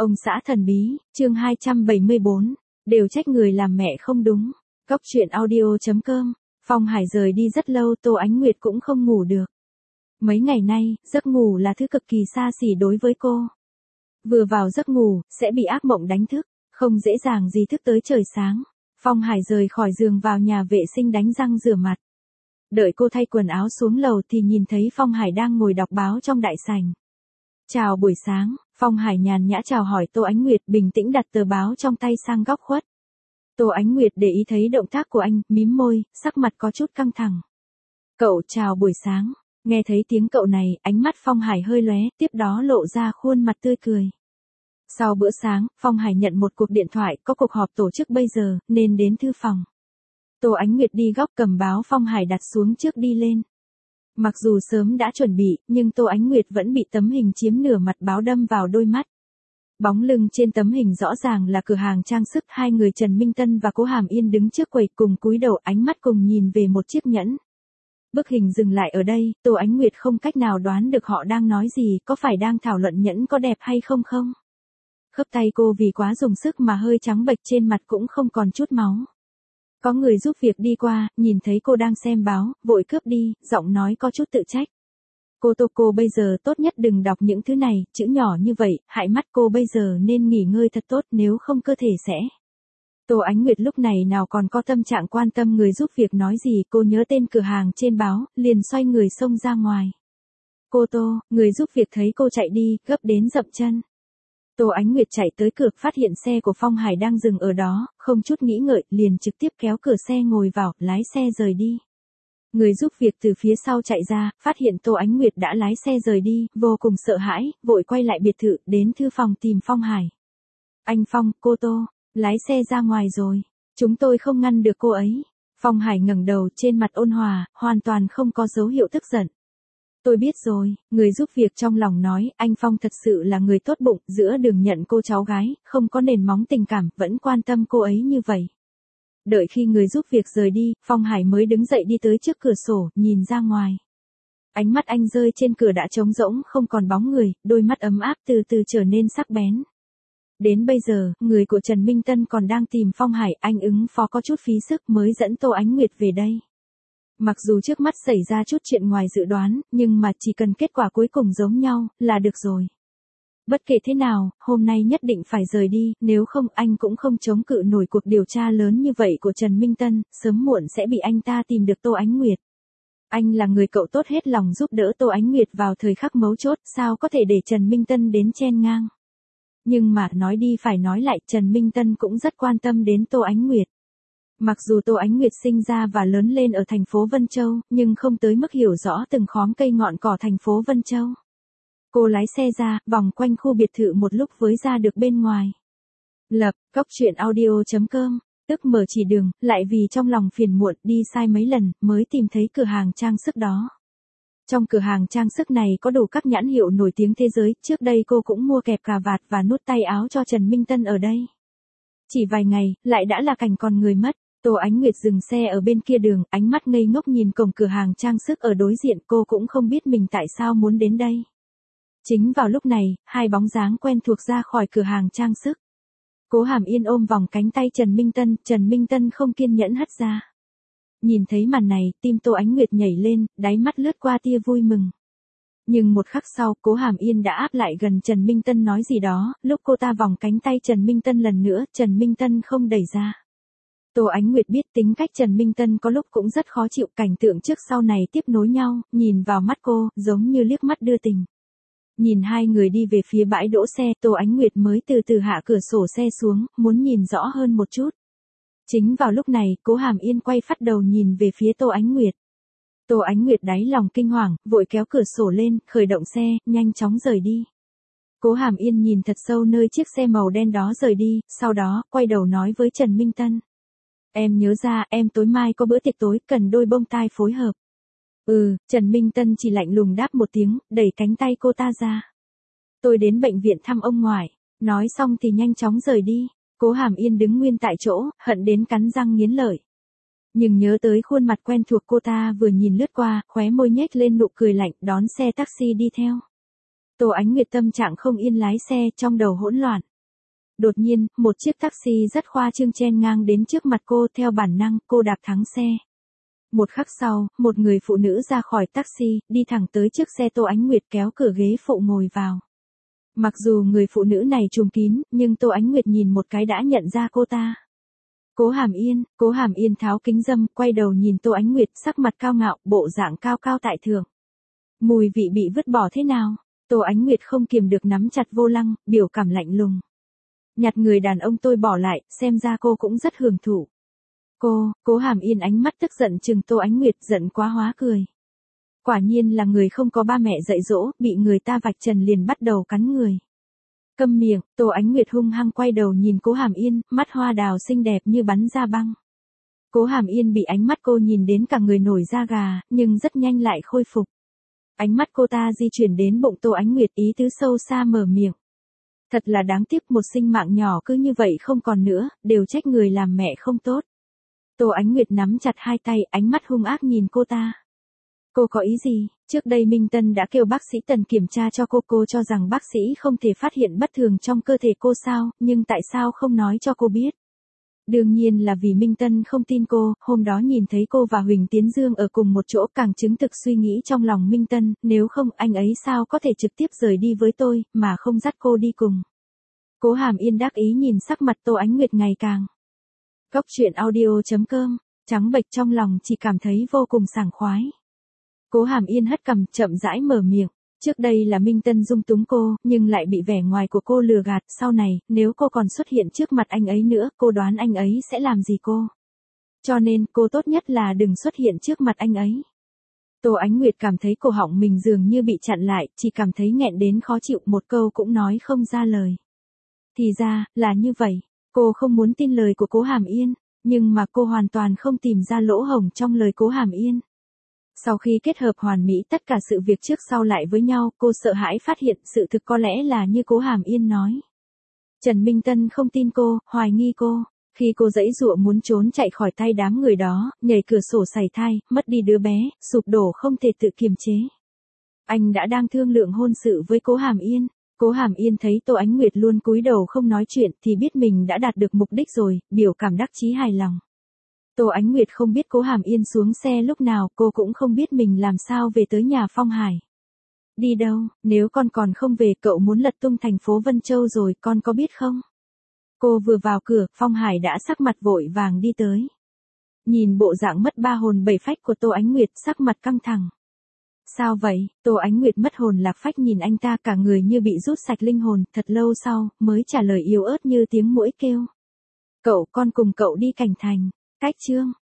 Ông xã thần bí, chương 274, đều trách người làm mẹ không đúng. Cóc truyện audio.com. Phong Hải rời đi rất lâu, Tô Ánh Nguyệt cũng không ngủ được. Mấy ngày nay, giấc ngủ là thứ cực kỳ xa xỉ đối với cô. Vừa vào giấc ngủ, sẽ bị ác mộng đánh thức, không dễ dàng gì thức tới trời sáng. Phong Hải rời khỏi giường vào nhà vệ sinh đánh răng rửa mặt. Đợi cô thay quần áo xuống lầu thì nhìn thấy Phong Hải đang ngồi đọc báo trong đại sảnh. Chào buổi sáng, Phong Hải nhàn nhã chào hỏi Tô Ánh Nguyệt, bình tĩnh đặt tờ báo trong tay sang góc khuất. Tô Ánh Nguyệt để ý thấy động tác của anh, mím môi, sắc mặt có chút căng thẳng. Cậu chào buổi sáng, nghe thấy tiếng cậu này, ánh mắt Phong Hải hơi lóe, tiếp đó lộ ra khuôn mặt tươi cười. Sau bữa sáng, Phong Hải nhận một cuộc điện thoại, có cuộc họp tổ chức bây giờ, nên đến thư phòng. Tô Ánh Nguyệt đi góc cầm báo Phong Hải đặt xuống trước đi lên. Mặc dù sớm đã chuẩn bị, nhưng Tô Ánh Nguyệt vẫn bị tấm hình chiếm nửa mặt báo đâm vào đôi mắt. Bóng lưng trên tấm hình rõ ràng là cửa hàng trang sức, hai người Trần Minh Tân và Cố Hàm Yên đứng trước quầy cùng cúi đầu, ánh mắt cùng nhìn về một chiếc nhẫn. Bức hình dừng lại ở đây, Tô Ánh Nguyệt không cách nào đoán được họ đang nói gì, có phải đang thảo luận nhẫn có đẹp hay không không? Khớp tay cô vì quá dùng sức mà hơi trắng bệch, trên mặt cũng không còn chút máu. Có người giúp việc đi qua, nhìn thấy cô đang xem báo, vội cướp đi, giọng nói có chút tự trách. Cô bây giờ tốt nhất đừng đọc những thứ này, chữ nhỏ như vậy, hại mắt cô bây giờ nên nghỉ ngơi thật tốt, nếu không cơ thể sẽ. Tô Ánh Nguyệt lúc này nào còn có tâm trạng quan tâm người giúp việc nói gì, cô nhớ tên cửa hàng trên báo, liền xoay người xông ra ngoài. Tô, người giúp việc thấy cô chạy đi, gấp đến dậm chân. Tô Ánh Nguyệt chạy tới cửa, phát hiện xe của Phong Hải đang dừng ở đó, không chút nghĩ ngợi, liền trực tiếp kéo cửa xe ngồi vào, lái xe rời đi. Người giúp việc từ phía sau chạy ra, phát hiện Tô Ánh Nguyệt đã lái xe rời đi, vô cùng sợ hãi, vội quay lại biệt thự, đến thư phòng tìm Phong Hải. Anh Phong, cô Tô, lái xe ra ngoài rồi, chúng tôi không ngăn được cô ấy. Phong Hải ngẩng đầu, trên mặt ôn hòa, hoàn toàn không có dấu hiệu tức giận. Tôi biết rồi, người giúp việc trong lòng nói, anh Phong thật sự là người tốt bụng, giữa đường nhận cô cháu gái, không có nền móng tình cảm, vẫn quan tâm cô ấy như vậy. Đợi khi người giúp việc rời đi, Phong Hải mới đứng dậy đi tới trước cửa sổ, nhìn ra ngoài. Ánh mắt anh rơi trên cửa đã trống rỗng, không còn bóng người, đôi mắt ấm áp từ từ trở nên sắc bén. Đến bây giờ, người của Trần Minh Tân còn đang tìm Phong Hải, anh ứng phó có chút phí sức mới dẫn Tô Ánh Nguyệt về đây. Mặc dù trước mắt xảy ra chút chuyện ngoài dự đoán, nhưng mà chỉ cần kết quả cuối cùng giống nhau, là được rồi. Bất kể thế nào, hôm nay nhất định phải rời đi, nếu không anh cũng không chống cự nổi cuộc điều tra lớn như vậy của Trần Minh Tân, sớm muộn sẽ bị anh ta tìm được Tô Ánh Nguyệt. Anh là người cậu tốt hết lòng giúp đỡ Tô Ánh Nguyệt vào thời khắc mấu chốt, sao có thể để Trần Minh Tân đến chen ngang. Nhưng mà, nói đi phải nói lại, Trần Minh Tân cũng rất quan tâm đến Tô Ánh Nguyệt. Mặc dù Tô Ánh Nguyệt sinh ra và lớn lên ở thành phố Vân Châu, nhưng không tới mức hiểu rõ từng khóm cây ngọn cỏ thành phố Vân Châu. Cô lái xe ra, vòng quanh khu biệt thự một lúc với ra được bên ngoài. Cóc truyện audio.com, tức mở chỉ đường, lại vì trong lòng phiền muộn đi sai mấy lần, mới tìm thấy cửa hàng trang sức đó. Trong cửa hàng trang sức này có đủ các nhãn hiệu nổi tiếng thế giới, trước đây cô cũng mua kẹp cà vạt và nút tay áo cho Trần Minh Tân ở đây. Chỉ vài ngày, lại đã là cảnh còn người mất. Tô Ánh Nguyệt dừng xe ở bên kia đường, ánh mắt ngây ngốc nhìn cổng cửa hàng trang sức ở đối diện, cô cũng không biết mình tại sao muốn đến đây. Chính vào lúc này, hai bóng dáng quen thuộc ra khỏi cửa hàng trang sức. Cố Hàm Yên ôm vòng cánh tay Trần Minh Tân không kiên nhẫn hất ra. Nhìn thấy màn này, tim Tô Ánh Nguyệt nhảy lên, đáy mắt lướt qua tia vui mừng. Nhưng một khắc sau, Cố Hàm Yên đã áp lại gần Trần Minh Tân nói gì đó, lúc cô ta vòng cánh tay Trần Minh Tân lần nữa, Trần Minh Tân không đẩy ra. Tô Ánh Nguyệt biết tính cách Trần Minh Tân có lúc cũng rất khó chịu, cảnh tượng trước sau này tiếp nối nhau, nhìn vào mắt cô, giống như liếc mắt đưa tình. Nhìn hai người đi về phía bãi đỗ xe, Tô Ánh Nguyệt mới từ từ hạ cửa sổ xe xuống, muốn nhìn rõ hơn một chút. Chính vào lúc này, Cố Hàm Yên quay phát đầu nhìn về phía Tô Ánh Nguyệt. Tô Ánh Nguyệt đáy lòng kinh hoàng, vội kéo cửa sổ lên, khởi động xe, nhanh chóng rời đi. Cố Hàm Yên nhìn thật sâu nơi chiếc xe màu đen đó rời đi, sau đó, quay đầu nói với Trần Minh Tân. Em nhớ ra, em tối mai có bữa tiệc tối, cần đôi bông tai phối hợp. Trần Minh Tân chỉ lạnh lùng đáp một tiếng, đẩy cánh tay cô ta ra. Tôi đến bệnh viện thăm ông ngoại, nói xong thì nhanh chóng rời đi. Cố Hàm Yên đứng nguyên tại chỗ, hận đến cắn răng nghiến lợi. Nhưng nhớ tới khuôn mặt quen thuộc cô ta vừa nhìn lướt qua, khóe môi nhếch lên nụ cười lạnh, đón xe taxi đi theo. Tô Ánh Nguyệt tâm trạng không yên lái xe, trong đầu hỗn loạn. Đột nhiên, một chiếc taxi rất khoa trương chen ngang đến trước mặt cô, theo bản năng, cô đạp thắng xe. Một khắc sau, một người phụ nữ ra khỏi taxi, đi thẳng tới trước xe Tô Ánh Nguyệt kéo cửa ghế phụ ngồi vào. Mặc dù người phụ nữ này trùm kín, nhưng Tô Ánh Nguyệt nhìn một cái đã nhận ra cô ta. Cố Hàm Yên tháo kính râm, quay đầu nhìn Tô Ánh Nguyệt, sắc mặt cao ngạo, bộ dạng cao cao tại thượng. Mùi vị bị vứt bỏ thế nào? Tô Ánh Nguyệt không kiềm được nắm chặt vô lăng, biểu cảm lạnh lùng. Nhặt người đàn ông tôi bỏ lại, xem ra cô cũng rất hưởng thụ. Cố Hàm Yên ánh mắt tức giận chừng Tô Ánh Nguyệt, giận quá hóa cười. Quả nhiên là người không có ba mẹ dạy dỗ, bị người ta vạch trần liền bắt đầu cắn người. Câm miệng, Tô Ánh Nguyệt hung hăng quay đầu nhìn Cố Hàm Yên, mắt hoa đào xinh đẹp như bắn ra băng. Cố Hàm Yên bị ánh mắt cô nhìn đến cả người nổi da gà, nhưng rất nhanh lại khôi phục. Ánh mắt cô ta di chuyển đến bụng Tô Ánh Nguyệt, ý tứ sâu xa mở miệng. Thật là đáng tiếc, một sinh mạng nhỏ cứ như vậy không còn nữa, đều trách người làm mẹ không tốt. Tô Ánh Nguyệt nắm chặt hai tay, ánh mắt hung ác nhìn cô ta. Cô có ý gì? Trước đây Minh Tân đã kêu bác sĩ Tần kiểm tra cho cô cho rằng bác sĩ không thể phát hiện bất thường trong cơ thể cô sao, nhưng tại sao không nói cho cô biết? Đương nhiên là vì Minh Tân không tin cô, hôm đó nhìn thấy cô và Huỳnh Tiến Dương ở cùng một chỗ càng chứng thực suy nghĩ trong lòng Minh Tân, nếu không anh ấy sao có thể trực tiếp rời đi với tôi, mà không dắt cô đi cùng. Cố Hàm Yên đắc ý nhìn sắc mặt Tô Ánh Nguyệt ngày càng. Cốc truyện audio.com, trắng bệch trong lòng chỉ cảm thấy vô cùng sảng khoái. Cố Hàm Yên hất cằm, chậm rãi mở miệng. Trước đây là Minh Tân dung túng cô, nhưng lại bị vẻ ngoài của cô lừa gạt, sau này, nếu cô còn xuất hiện trước mặt anh ấy nữa, cô đoán anh ấy sẽ làm gì cô. Cho nên, cô tốt nhất là đừng xuất hiện trước mặt anh ấy. Tô Ánh Nguyệt cảm thấy cổ họng mình dường như bị chặn lại, chỉ cảm thấy nghẹn đến khó chịu, một câu cũng nói không ra lời. Thì ra, là như vậy. Cô không muốn tin lời của Cố Hàm Yên, nhưng mà cô hoàn toàn không tìm ra lỗ hổng trong lời Cố Hàm Yên. Sau khi kết hợp hoàn mỹ tất cả sự việc trước sau lại với nhau, cô sợ hãi phát hiện sự thực có lẽ là như Cố Hàm Yên nói. Trần Minh Tân không tin cô, hoài nghi cô. Khi cô giãy giụa muốn trốn chạy khỏi tay đám người đó, nhảy cửa sổ sảy thai, mất đi đứa bé, sụp đổ không thể tự kiềm chế. Anh đã đang thương lượng hôn sự với Cố Hàm Yên. Cố Hàm Yên thấy Tô Ánh Nguyệt luôn cúi đầu không nói chuyện thì biết mình đã đạt được mục đích rồi, biểu cảm đắc chí hài lòng. Tô Ánh Nguyệt không biết Cố Hàm Yên xuống xe lúc nào, cô cũng không biết mình làm sao về tới nhà Phong Hải. Đi đâu, nếu con còn không về, cậu muốn lật tung thành phố Vân Châu rồi, con có biết không? Cô vừa vào cửa, Phong Hải đã sắc mặt vội vàng đi tới. Nhìn bộ dạng mất ba hồn bảy phách của Tô Ánh Nguyệt, sắc mặt căng thẳng. Sao vậy? Tô Ánh Nguyệt mất hồn lạc phách nhìn anh ta, cả người như bị rút sạch linh hồn, thật lâu sau, mới trả lời yếu ớt như tiếng muỗi kêu. Con cùng cậu đi Cảnh Thành. Cách chương